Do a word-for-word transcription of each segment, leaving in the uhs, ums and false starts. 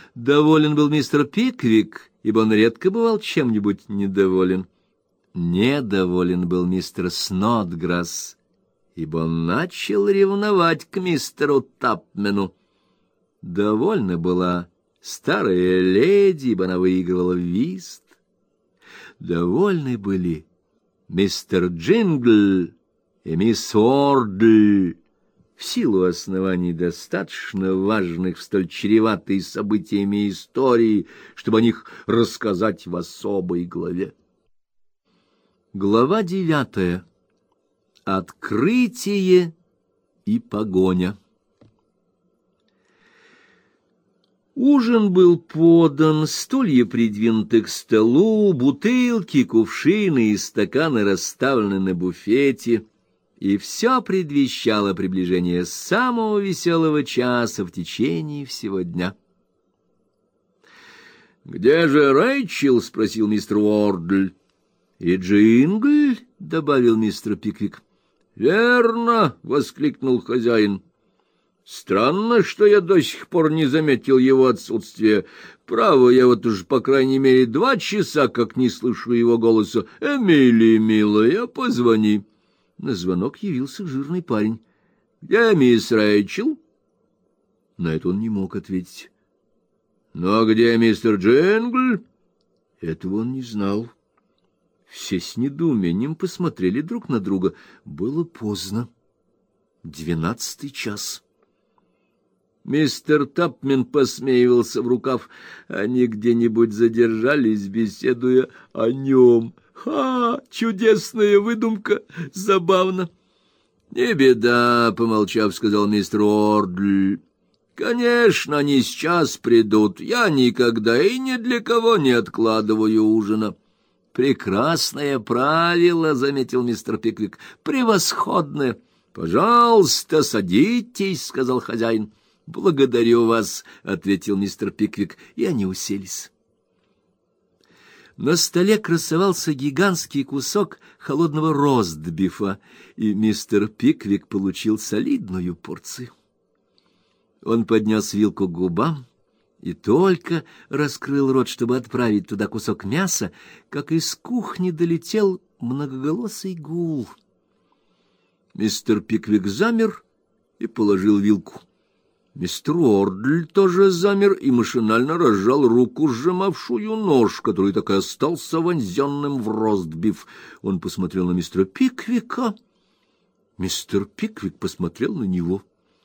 Доволен был мистер Пиквик, ибо он редко бывал чем-нибудь недоволен. Недоволен был мистер Снодграсс, ибо он начал ревновать к мистеру Тапмену. Довольна была старая леди, ибо она выигрывала вист. Довольны были мистер Джингл и мисс Уордль, в силу оснований достаточно важных в столь чреватой событиями истории, чтобы о них рассказать в особой главе. Глава девятая. Открытие и погоня. Ужин был подан, стулья придвинуты к столу, бутылки, кувшины и стаканы расставлены на буфете, и все предвещало приближение самого веселого часа в течение всего дня. «Где же Рэйчел?» — спросил мистер Уордль. «И Джингл?» — добавил мистер Пиквик. «Верно!» — воскликнул хозяин. «Странно, что я до сих пор не заметил его отсутствия. Право, я вот уж, по крайней мере, два часа как не слышу его голоса. Эмили, милая, позвони». На звонок явился жирный парень. «Где мисс Рэйчел?» На это он не мог ответить. «Ну, а где мистер Джингл?» Этого он не знал. Все с недоумением посмотрели друг на друга. Было поздно. Двенадцатый час. Мистер Тапмен посмеивался в рукав. Они где-нибудь задержались, беседуя о нем. «Ха! Чудесная выдумка! Забавно!» «Не беда», — помолчав, сказал мистер Уордль. «Конечно, они сейчас придут. Я никогда и ни для кого не откладываю ужина». «Прекрасное правило», — заметил мистер Пиквик. «Превосходное». «Пожалуйста, садитесь», — сказал хозяин. «Благодарю вас», — ответил мистер Пиквик, и они уселись. На столе красовался гигантский кусок холодного ростбифа, и мистер Пиквик получил солидную порцию. Он поднес вилку к губам и только раскрыл рот, чтобы отправить туда кусок мяса, как из кухни долетел многоголосый гул. Мистер Пиквик замер и положил вилку. Мистер Уордль тоже замер и машинально разжал руку, сжимавшую нож, который так и остался вонзенным в ростбиф. Он посмотрел на мистера Пиквика. Мистер Пиквик посмотрел на него.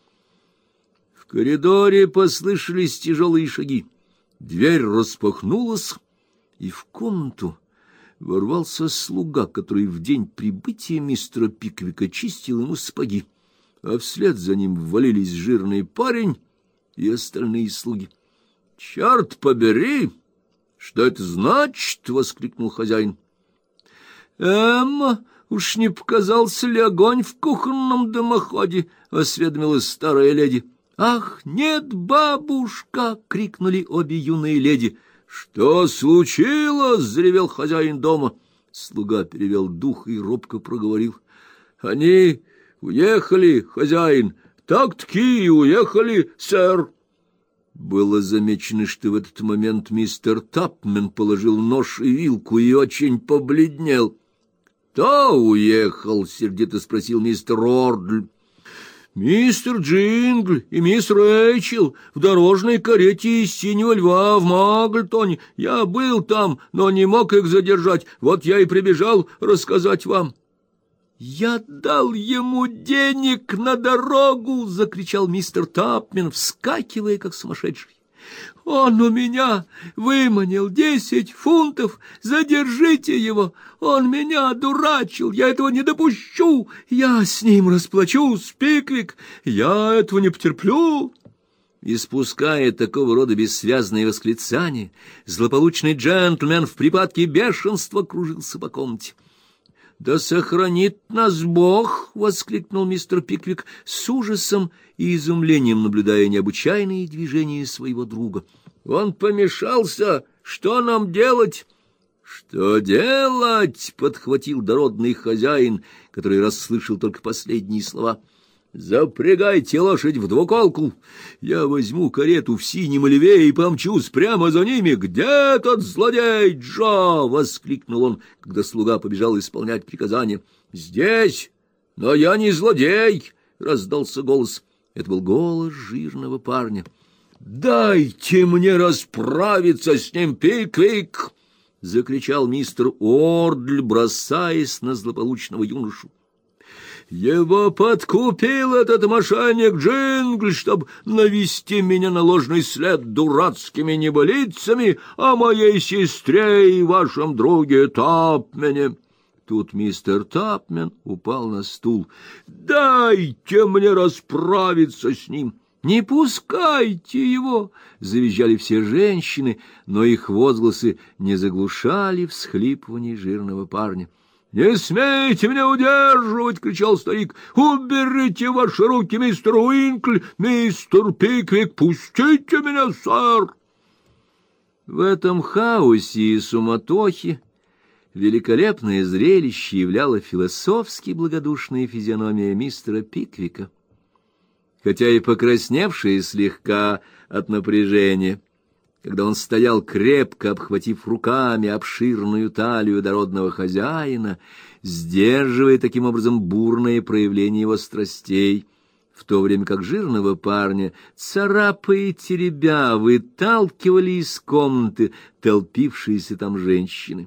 В коридоре послышались тяжелые шаги. Дверь распахнулась, и в комнату ворвался слуга, который в день прибытия мистера Пиквика чистил ему сапоги, а вслед за ним ввалились жирный парень и остальные слуги. — Черт побери! Что это значит? — воскликнул хозяин. — Эмма, уж не показался ли огонь в кухонном дымоходе? — осведомилась старая леди. — Ах, нет, бабушка! — крикнули обе юные леди. — Что случилось? — заревел хозяин дома. Слуга перевел дух и робко проговорил. — Они уехали, хозяин, так-таки и уехали, сэр. Было замечено, что в этот момент мистер Тапмен положил нож и вилку и очень побледнел. — Кто уехал? — сердито спросил мистер Уордль. — Мистер Джингл и мисс Рэйчел в дорожной карете из «Синего льва» в Магльтоне. Я был там, но не мог их задержать. Вот я и прибежал рассказать вам. — Я дал ему денег на дорогу! — закричал мистер Тапмен, вскакивая, как сумасшедший. — Он у меня выманил десять фунтов! Задержите его! Он меня одурачил! Я этого не допущу! Я с ним расплачусь, Пиквик! Я этого не потерплю! Испуская такого рода бессвязные восклицания, злополучный джентльмен в припадке бешенства кружился по комнате. — Да сохранит нас Бог! — воскликнул мистер Пиквик с ужасом и изумлением, наблюдая необычайные движения своего друга. — Он помешался! Что нам делать? — Что делать? — подхватил дородный хозяин, который расслышал только последние слова. — Запрягайте лошадь в двуколку, я возьму карету в синем льве и помчусь прямо за ними. Где тот злодей Джо? — воскликнул он, когда слуга побежал исполнять приказание. — Здесь, но я не злодей, — раздался голос. Это был голос жирного парня. — Дайте мне расправиться с ним, Пиквик! — закричал мистер Уордль, бросаясь на злополучного юношу. Его подкупил этот мошенник Джингл, чтобы навести меня на ложный след дурацкими небылицами о моей сестре и вашем друге Тапмене. Тут мистер Тапмен упал на стул. «Дайте мне расправиться с ним!» «Не пускайте его!» — завизжали все женщины, но их возгласы не заглушали всхлипываний жирного парня. «Не смейте меня удерживать!» — кричал старик. «Уберите ваши руки, мистер Уинкль! Мистер Пиквик, пустите меня, сэр!» В этом хаосе и суматохе великолепное зрелище являло философски благодушная физиономия мистера Пиквика. Хотя и покрасневшая слегка от напряжения, когда он стоял, крепко обхватив руками обширную талию дородного хозяина, сдерживая таким образом бурное проявление его страстей, в то время как жирного парня, царапая и теребя, выталкивали из комнаты толпившиеся там женщины.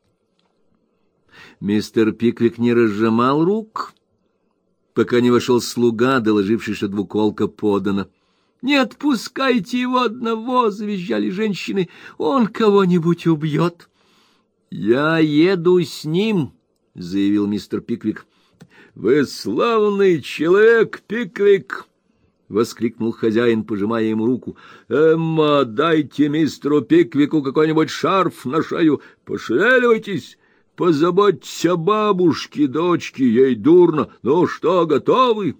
Мистер Пиквик не разжимал рук, пока не вошел слуга, доложивший, что двуколка подана. «Не отпускайте его одного!» — завизжали женщины. «Он кого-нибудь убьет!» «Я еду с ним!» — заявил мистер Пиквик. «Вы славный человек, Пиквик!» — воскликнул хозяин, пожимая ему руку. «Эмма, дайте мистеру Пиквику какой-нибудь шарф на шею. Пошевеливайтесь, позаботьтесь о бабушке, дочке, ей дурно. Ну что, готовы?»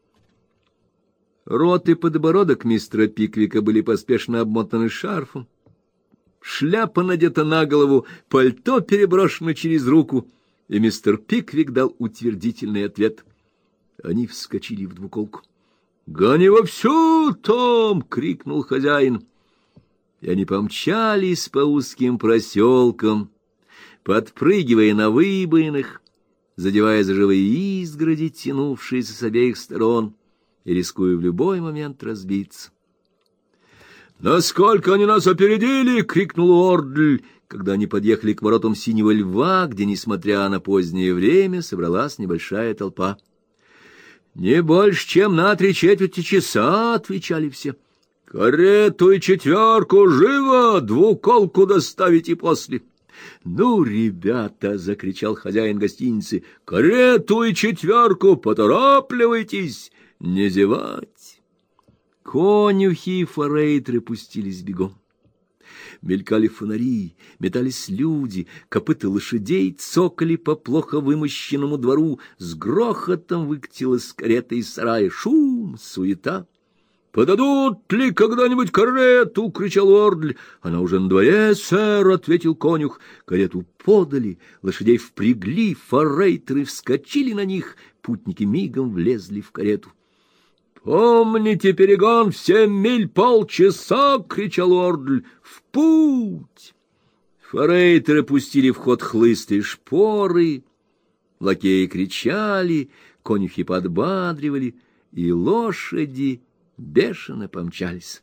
Рот и подбородок мистера Пиквика были поспешно обмотаны шарфом. Шляпа надета на голову, пальто переброшено через руку, и мистер Пиквик дал утвердительный ответ. Они вскочили в двуколку. «Гони вовсю, Том!» — крикнул хозяин. И они помчались по узким проселкам, подпрыгивая на выбоинах, задевая за живые изгороди, тянувшиеся с обеих сторон, и рискуя в любой момент разбиться. «Насколько они нас опередили!» — крикнул Уордль, когда они подъехали к воротам Синего Льва, где, несмотря на позднее время, собралась небольшая толпа. «Не больше, чем на три четверти часа!» — отвечали все. «Карету и четверку! Живо! Двуколку доставите после!» «Ну, ребята!» — закричал хозяин гостиницы. «Карету и четверку! Поторапливайтесь! Не зевать!» Конюхи и форейтеры пустились бегом. Мелькали фонари, метались люди, копыта лошадей цокали по плохо вымощенному двору, с грохотом выкатилась карета из сарая, шум, суета. «Подадут ли когда-нибудь карету?» — кричал Уордль. «Она уже на дворе, сэр», — ответил конюх. Карету подали, лошадей впрягли, форейтеры вскочили на них, путники мигом влезли в карету. «Помните перегон в семь миль полчаса!» — кричал Уордль. «В путь!» Форейтеры пустили в ход хлысты и шпоры, лакеи кричали, конюхи подбадривали, и лошади бешено помчались.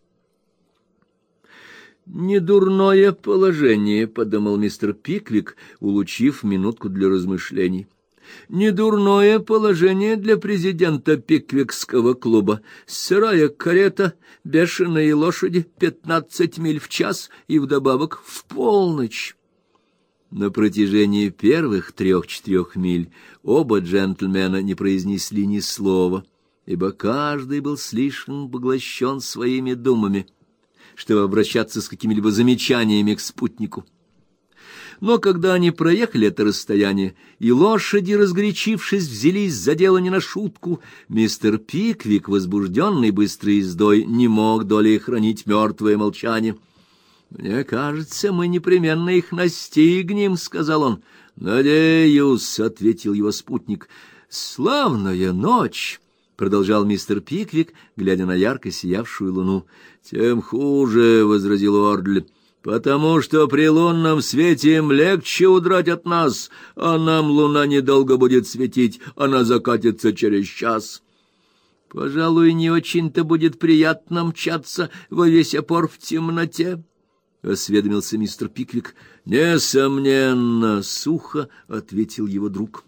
«Недурное положение», — подумал мистер Пиквик, улучив минутку для размышлений. «Недурное положение для президента Пиквикского клуба. Сырая карета, бешеные лошади, пятнадцать миль в час и вдобавок в полночь». На протяжении первых трех-четырех миль оба джентльмена не произнесли ни слова, ибо каждый был слишком поглощен своими думами, чтобы обращаться с какими-либо замечаниями к спутнику. Но когда они проехали это расстояние, и лошади, разгорячившись, взялись за дело не на шутку, мистер Пиквик, возбужденный быстрой ездой, не мог долей хранить мертвое молчание. «Мне кажется, мы непременно их настигнем», — сказал он. «Надеюсь», — ответил его спутник. «Славная ночь! продолжал мистер Пиквик, глядя на ярко сиявшую луну. — Тем хуже, — возразил Уордль, — потому что при лунном свете им легче удрать от нас, а нам луна недолго будет светить, она закатится через час. — Пожалуй, не очень-то будет приятно мчаться во весь опор в темноте, — осведомился мистер Пиквик. — Несомненно, — сухо ответил его друг.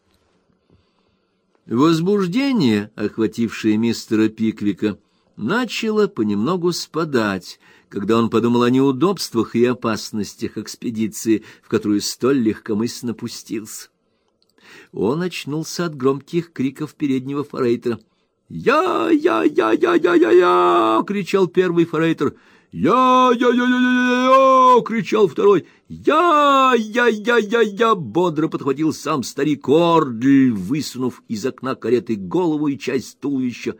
Возбуждение, охватившее мистера Пиквика, начало понемногу спадать, когда он подумал о неудобствах и опасностях экспедиции, в которую столь легкомысленно пустился. Он очнулся от громких криков переднего форейтера. «Я-я-я-я-я-я-я!» — кричал первый форейтер. «Я-я-я-я-я-я!» — кричал второй. «Я-я-я-я-я!» — бодро подхватил сам старик Уордль, высунув из окна кареты голову и часть туловища.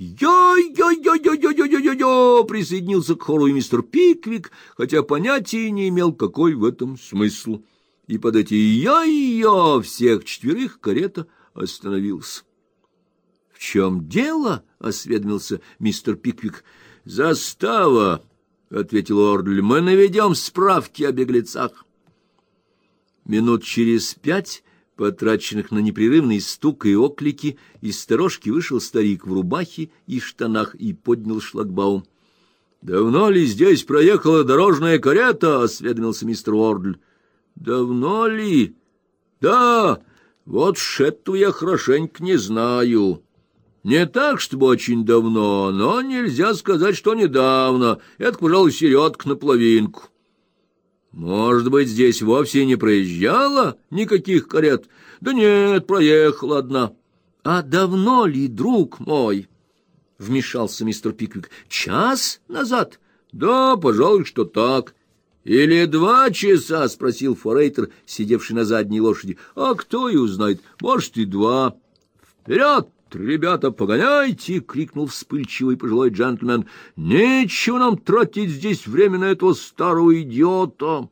«Я-я-я-я-я-я-я-я!» — присоединился к хору и мистер Пиквик, хотя понятия не имел, какой в этом смысл. И под эти «я-я» всех четверых карета остановилась. — В чем дело? — осведомился мистер Пиквик. — Застава, — ответил Уордль, — мы наведем справки о беглецах. Минут через пять, потраченных на непрерывный стук и оклики, из сторожки вышел старик в рубахе и штанах и поднял шлагбаум. — Давно ли здесь проехала дорожная карета? — осведомился мистер Уордль. — Давно ли? — Да, вот шетту я хорошенько не знаю. Не так, чтобы очень давно, но нельзя сказать, что недавно. Это, пожалуй, середка на половинку. Может быть, здесь вовсе не проезжала никаких карет? Да нет, проехала одна. — А давно ли, друг мой? — вмешался мистер Пиквик. — Час назад? — Да, пожалуй, что так. — Или два часа? — спросил форейтер, сидевший на задней лошади. — А кто и узнает, может, и два. — Вперед! «Ребята, погоняйте!» — крикнул вспыльчивый пожилой джентльмен. «Нечего нам тратить здесь время на этого старого идиота!»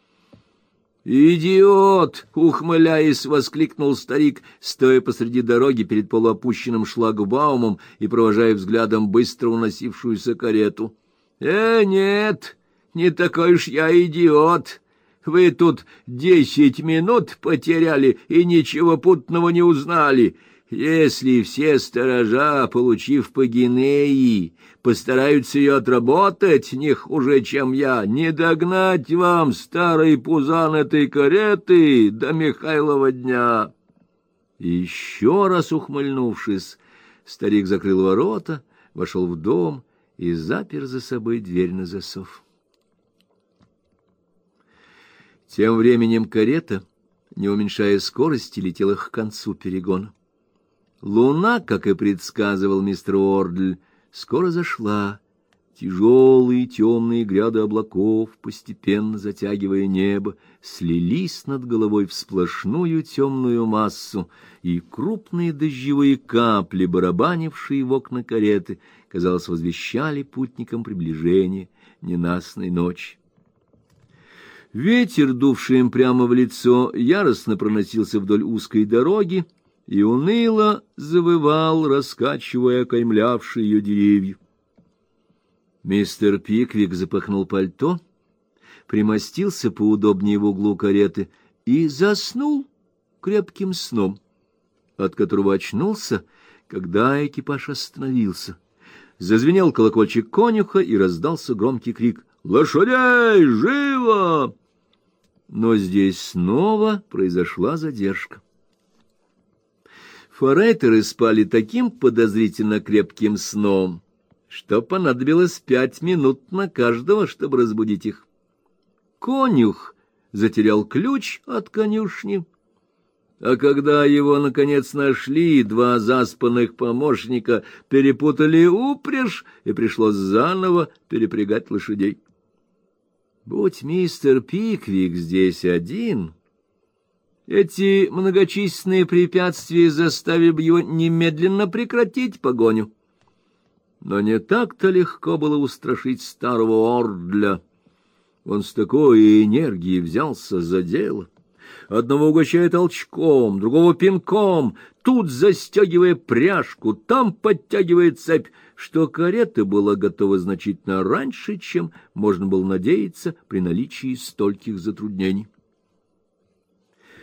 «Идиот!» — ухмыляясь, воскликнул старик, стоя посреди дороги перед полуопущенным шлагбаумом и провожая взглядом быстро уносившуюся карету. «Э, нет, не такой уж я идиот! Вы тут десять минут потеряли и ничего путного не узнали!» Если все сторожа, получив по гинеи, постараются ее отработать не хуже, чем я, не догнать вам, старый пузан этой кареты, до Михайлова дня. И еще раз ухмыльнувшись, старик закрыл ворота, вошел в дом и запер за собой дверь на засов. Тем временем карета, не уменьшая скорости, летела к концу перегона. Луна, как и предсказывал мистер Уордль, скоро зашла. Тяжелые темные гряды облаков, постепенно затягивая небо, слились над головой в сплошную темную массу, и крупные дождевые капли, барабанившие в окна кареты, казалось, возвещали путникам приближение ненастной ночи. Ветер, дувший им прямо в лицо, яростно проносился вдоль узкой дороги и уныло завывал, раскачивая окаймлявшие ее деревья. Мистер Пиквик запахнул пальто, примостился поудобнее в углу кареты и заснул крепким сном, от которого очнулся, когда экипаж остановился. Зазвенел колокольчик конюха, и раздался громкий крик: «Лошадей! Живо!» Но здесь снова произошла задержка. Форейтеры спали таким подозрительно крепким сном, что понадобилось пять минут на каждого, чтобы разбудить их. Конюх затерял ключ от конюшни, а когда его, наконец, нашли, два заспанных помощника перепутали упряжь, и пришлось заново перепрягать лошадей. Будь мистер Пиквик здесь один, эти многочисленные препятствия заставили бы его немедленно прекратить погоню. Но не так-то легко было устрашить старого Уордля. Он с такой энергией взялся за дело. Одного угощая толчком, другого пинком, тут застегивая пряжку, там подтягивая цепь, что карета была готова значительно раньше, чем можно было надеяться при наличии стольких затруднений.